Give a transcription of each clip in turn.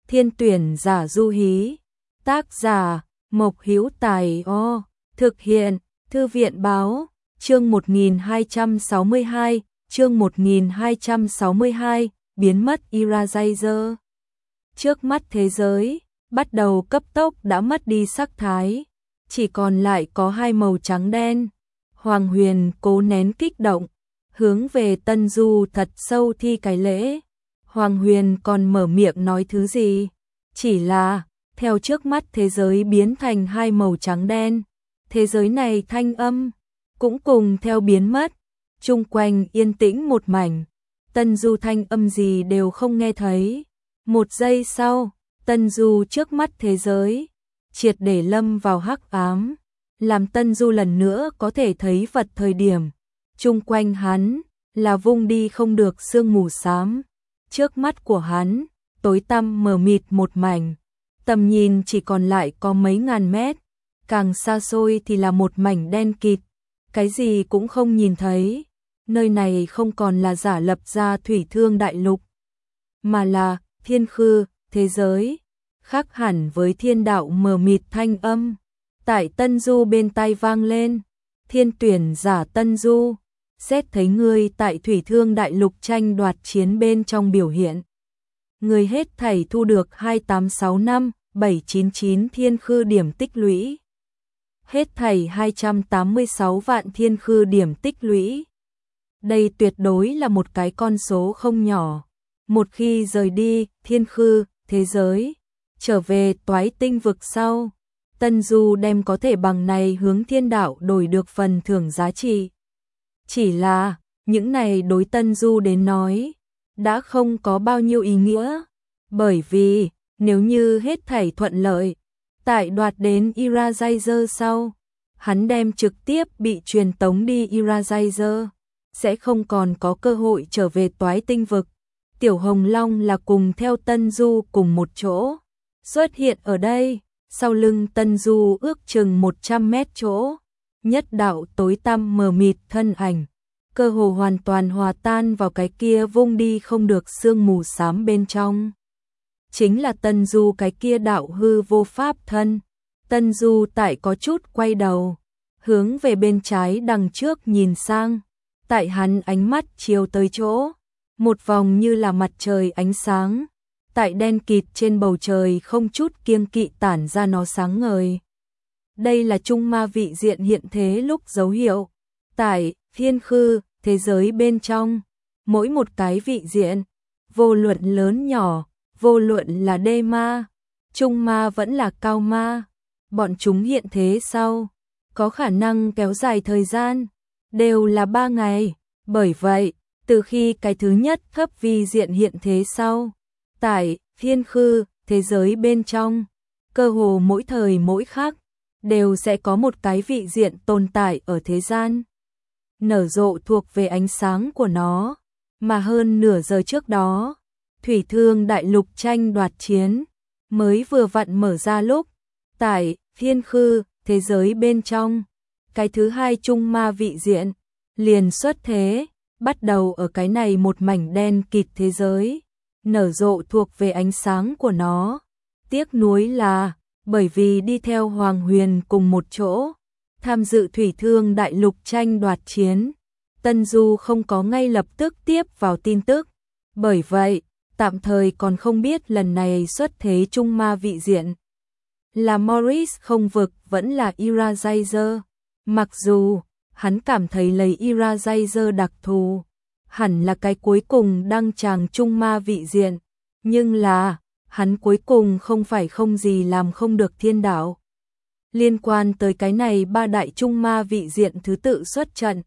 Thiên tuyển giả du hí. Tác giả Mộc Hữu Tài. Thực hiện Thư viện báo. Chương 1262, chương 1262, biến mất Eraser. Trước mắt thế giới, bắt đầu cấp tốc đã mất đi sắc thái, chỉ còn lại có hai màu trắng đen. Hoàng Huyền cố nén kích động, hướng về Tân Du thật sâu thi cái lễ. Hoàng Huyền còn mở miệng nói thứ gì, chỉ là theo trước mắt thế giới biến thành hai màu trắng đen, thế giới này thanh âm cũng cùng theo biến mất, chung quanh yên tĩnh một mảnh, Tân Du thanh âm gì đều không nghe thấy. Một giây sau, Tân Du trước mắt thế giới triệt để lâm vào hắc ám, làm Tân Du lần nữa có thể thấy vật thời điểm, chung quanh hắn là vung đi không được sương mù xám, trước mắt của hắn tối tăm mờ mịt một mảnh, tầm nhìn chỉ còn lại có mấy ngàn mét, càng xa xôi thì là một mảnh đen kịt, cái gì cũng không nhìn thấy. Nơi này không còn là giả lập ra thủy thương đại lục, mà là thiên khư, thế giới, khác hẳn với thiên đạo mờ mịt thanh âm. Tại Tân Du bên tai vang lên, thiên tuyển giả Tân Du, xét thấy ngươi tại thủy thương đại lục tranh đoạt chiến bên trong biểu hiện. Ngươi hết thảy thu được 2865-799 thiên khư điểm tích lũy. Hết thảy 286 vạn thiên khư điểm tích lũy. Đây tuyệt đối là một cái con số không nhỏ. Một khi rời đi thiên khư, thế giới, trở về toái tinh vực sau, Tân Du đem có thể bằng này hướng thiên đạo đổi được phần thưởng giá trị. Chỉ là, những này đối Tân Du đến nói, đã không có bao nhiêu ý nghĩa, bởi vì, nếu như hết thảy thuận lợi, tại đoạt đến Eraser sau, hắn đem trực tiếp bị truyền tống đi Eraser, sẽ không còn có cơ hội trở về toái tinh vực. Tiểu Hồng Long là cùng theo Tân Du cùng một chỗ, xuất hiện ở đây, sau lưng Tân Du ước chừng 100 mét chỗ, nhất đạo tối tăm mờ mịt thân ảnh, cơ hồ hoàn toàn hòa tan vào cái kia vung đi không được sương mù xám bên trong. Chính là Tân Du cái kia đạo hư vô pháp thân. Tân Du tại có chút quay đầu, hướng về bên trái đằng trước nhìn sang, tại hắn ánh mắt chiếu tới chỗ, một vòng như là mặt trời ánh sáng, tại đen kịt trên bầu trời không chút kiêng kỵ tản ra nó sáng ngời. Đây là trung ma vị diện hiện thế lúc dấu hiệu, tại thiên khư, thế giới bên trong, mỗi một cái vị diện, vô luận lớn nhỏ, vô luận là đê ma, trung ma vẫn là cao ma, bọn chúng hiện thế sau, có khả năng kéo dài thời gian, đều là 3 ngày, bởi vậy, từ khi cái thứ nhất thấp vi diện hiện thế sau, tại thiên khư, thế giới bên trong, cơ hồ mỗi thời mỗi khắc, đều sẽ có một cái vị diện tồn tại ở thế gian, nở rộ thuộc về ánh sáng của nó, mà hơn nửa giờ trước đó, thủy thương đại lục tranh đoạt chiến, mới vừa vặn mở ra lúc, tại thiên khư, thế giới bên trong, cái thứ hai trung ma vị diện, liền xuất thế, bắt đầu ở cái này một mảnh đen kịt thế giới, nở rộ thuộc về ánh sáng của nó. Tiếc nuối là, bởi vì đi theo Hoàng Huyền cùng một chỗ, tham dự thủy thương đại lục tranh đoạt chiến, Tân Du không có ngay lập tức tiếp vào tin tức, bởi vậy, tạm thời còn không biết lần này xuất thế trung ma vị diện là Morris không vực vẫn là Eraser. Mặc dù hắn cảm thấy lấy Eraser đặc thù, hẳn là cái cuối cùng đăng tràng trung ma vị diện, nhưng là hắn cuối cùng không phải không gì làm không được thiên đạo. Liên quan tới cái này 3 đại trung ma vị diện thứ tự xuất trận,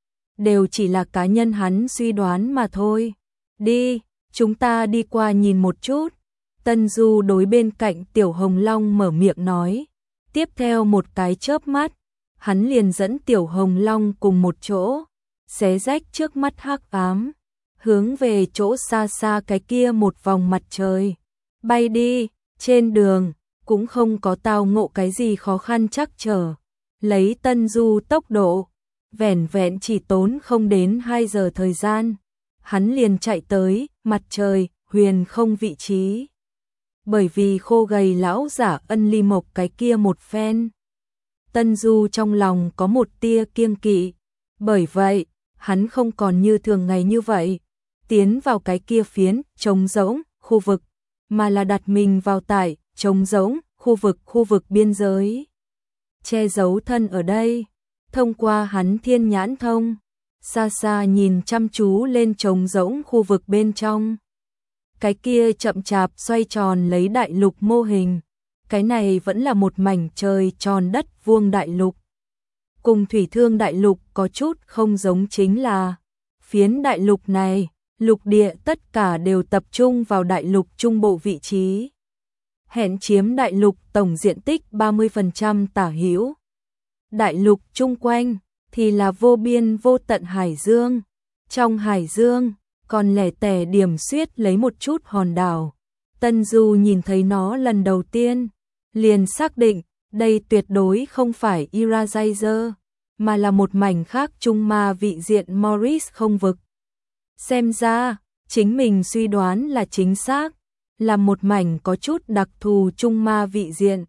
đều chỉ là cá nhân hắn suy đoán mà thôi. Đi, chúng ta đi qua nhìn một chút. Tân Du đối bên cạnh Tiểu Hồng Long mở miệng nói. Tiếp theo một cái chớp mắt, hắn liền dẫn Tiểu Hồng Long cùng một chỗ, xé rách trước mắt hắc ám, hướng về chỗ xa xa cái kia một vòng mặt trời. Bay đi, trên đường, cũng không có tao ngộ cái gì khó khăn trắc trở. Lấy Tân Du tốc độ, vẻn vẹn chỉ tốn không đến 2 giờ thời gian, hắn liền chạy tới mặt trời huyền không vị trí. bởi vì khô gầy lão giả Ân Ly Mộc cái kia một phen. Tân Du trong lòng có một tia kiêng kỵ, bởi vậy, hắn không còn như thường ngày như vậy, tiến vào cái kia phiến trống rỗng khu vực, mà là đặt mình vào tại trống rỗng khu vực biên giới. Che giấu thân ở đây, thông qua hắn thiên nhãn thông, xa xa nhìn chăm chú lên trống rỗng khu vực bên trong. Cái kia chậm chạp xoay tròn lấy đại lục mô hình, cái này vẫn là một mảnh trời tròn đất vuông đại lục. Cùng thủy thương đại lục có chút không giống chính là, phiến đại lục này, lục địa tất cả đều tập trung vào đại lục trung bộ vị trí. Hẹn chiếm đại lục tổng diện tích 30% tả hữu. Đại lục chung quanh thì là vô biên vô tận hải dương. Trong hải dương còn lẻ tẻ điểm xuyết lấy một chút hòn đảo. Tân Du nhìn thấy nó lần đầu tiên, liền xác định đây tuyệt đối không phải Irazizer, mà là một mảnh khác trung ma vị diện Morris không vực. Xem ra, chính mình suy đoán là chính xác, là một mảnh có chút đặc thù trung ma vị diện.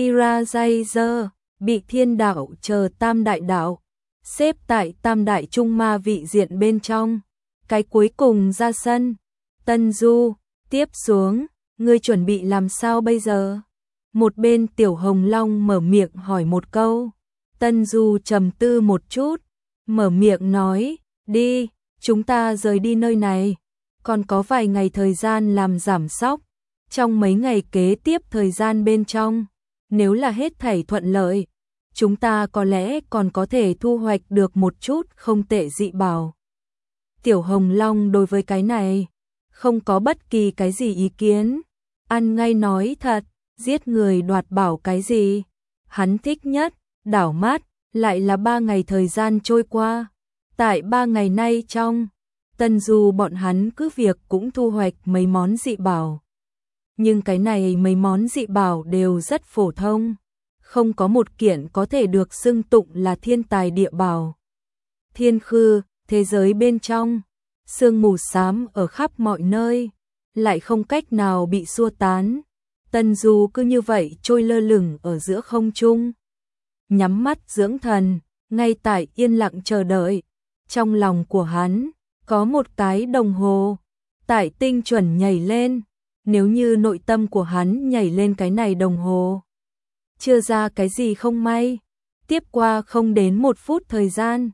Irazizer bị thiên đạo chờ tam đại đạo, xếp tại tam đại trung ma vị diện bên trong. Cái cuối cùng ra sân. Tân Du, tiếp xuống, ngươi chuẩn bị làm sao bây giờ? Một bên Tiểu Hồng Long mở miệng hỏi một câu. Tân Du trầm tư một chút, mở miệng nói, đi, chúng ta rời đi nơi này. Còn có vài ngày thời gian làm giảm sóc. Trong mấy ngày kế tiếp thời gian bên trong, nếu là hết thảy thuận lợi, chúng ta có lẽ còn có thể thu hoạch được một chút không tệ dị bảo. Tiểu Hồng Long đối với cái này, không có bất kỳ cái gì ý kiến. Ăn ngay nói thật, giết người đoạt bảo cái gì, hắn thích nhất, đảo mắt, lại là 3 ngày thời gian trôi qua. Tại 3 ngày nay trong, Tân Du bọn hắn cứ việc cũng thu hoạch mấy món dị bảo. Nhưng cái này mấy món dị bảo đều rất phổ thông, không có một kiện có thể được xưng tụng là thiên tài địa bảo. Thiên khư, thế giới bên trong, sương mù xám ở khắp mọi nơi, lại không cách nào bị xua tán. Tân Du cứ như vậy trôi lơ lửng ở giữa không trung, nhắm mắt dưỡng thần, ngay tại yên lặng chờ đợi. Trong lòng của hắn có một cái đồng hồ tại tinh chuẩn nhảy lên. Nếu như nội tâm của hắn nhảy lên cái này đồng hồ, chưa ra cái gì không may, tiếp qua không đến 1 phút thời gian,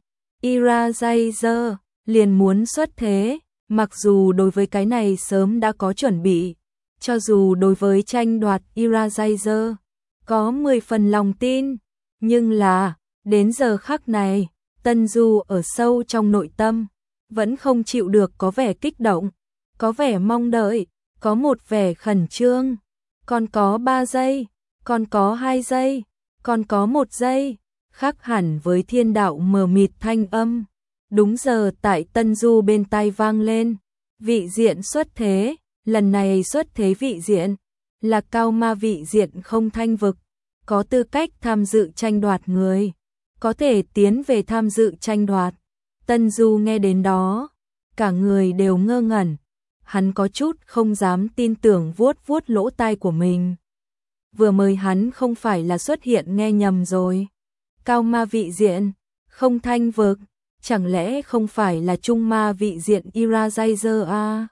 Irazizer liền muốn xuất thế. Mặc dù đối với cái này sớm đã có chuẩn bị, cho dù đối với tranh đoạt Irazizer có 10 phần lòng tin, nhưng là đến giờ khắc này, Tân Du ở sâu trong nội tâm vẫn không chịu được, có vẻ kích động, có vẻ mong đợi, có một vẻ khẩn trương. Còn có 3 giây, còn có 2 giây, còn có 1 giây, khác hẳn với thiên đạo mờ mịt thanh âm. Đúng giờ tại Tân Du bên tai vang lên, vị diện xuất thế, lần này xuất thế vị diện là cao ma vị diện không thanh vực, có tư cách tham dự tranh đoạt người, có thể tiến về tham dự tranh đoạt. Tân Du nghe đến đó, cả người đều ngơ ngẩn, hắn có chút không dám tin tưởng vuốt vuốt lỗ tai của mình. Vừa mới hắn không phải là xuất hiện nghe nhầm rồi. Cao ma vị diện, không thanh vực, chẳng lẽ không phải là trung ma vị diện Irazizer à?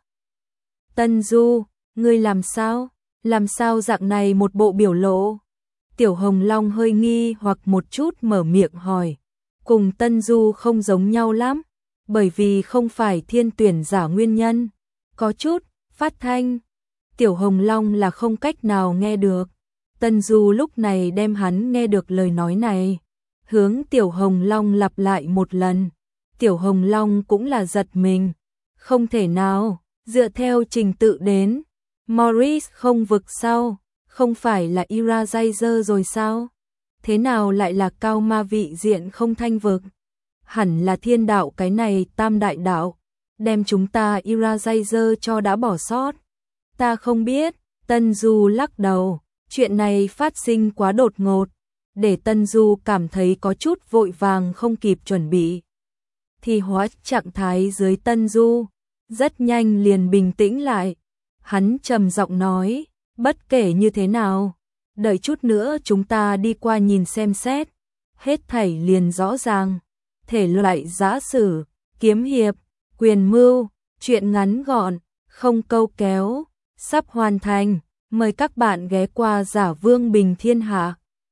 Tân Du, ngươi làm sao? Làm sao dạng này một bộ biểu lộ? Tiểu Hồng Long hơi nghi hoặc một chút mở miệng hỏi. Cùng Tân Du không giống nhau lắm, bởi vì không phải thiên tuyển giả nguyên nhân. Có chút, phát thanh. Tiểu Hồng Long là không cách nào nghe được. Tân Du lúc này đem hắn nghe được lời nói này, hướng Tiểu Hồng Long lặp lại một lần. Tiểu Hồng Long cũng là giật mình. Không thể nào, dựa theo trình tự đến, Morris không vực sao, không phải là Irazizer rồi sao? Thế nào lại là cao ma vị diện không thanh vực? Hẳn là thiên đạo cái này tam đại đạo, đem chúng ta Irazizer cho đã bỏ sót. Ta không biết, Tân Du lắc đầu, chuyện này phát sinh quá đột ngột, để Tân Du cảm thấy có chút vội vàng không kịp chuẩn bị. Thì hóa trạng thái dưới Tân Du, rất nhanh liền bình tĩnh lại. Hắn trầm giọng nói, Bất kể như thế nào, đợi chút nữa chúng ta đi qua nhìn xem xét, hết thảy liền rõ ràng. Thể loại giã sử, kiếm hiệp, quyền mưu, truyện ngắn gọn, không câu kéo, sắp hoàn thành. Mời các bạn ghé qua Giả Vương Bình Thiên Hạ.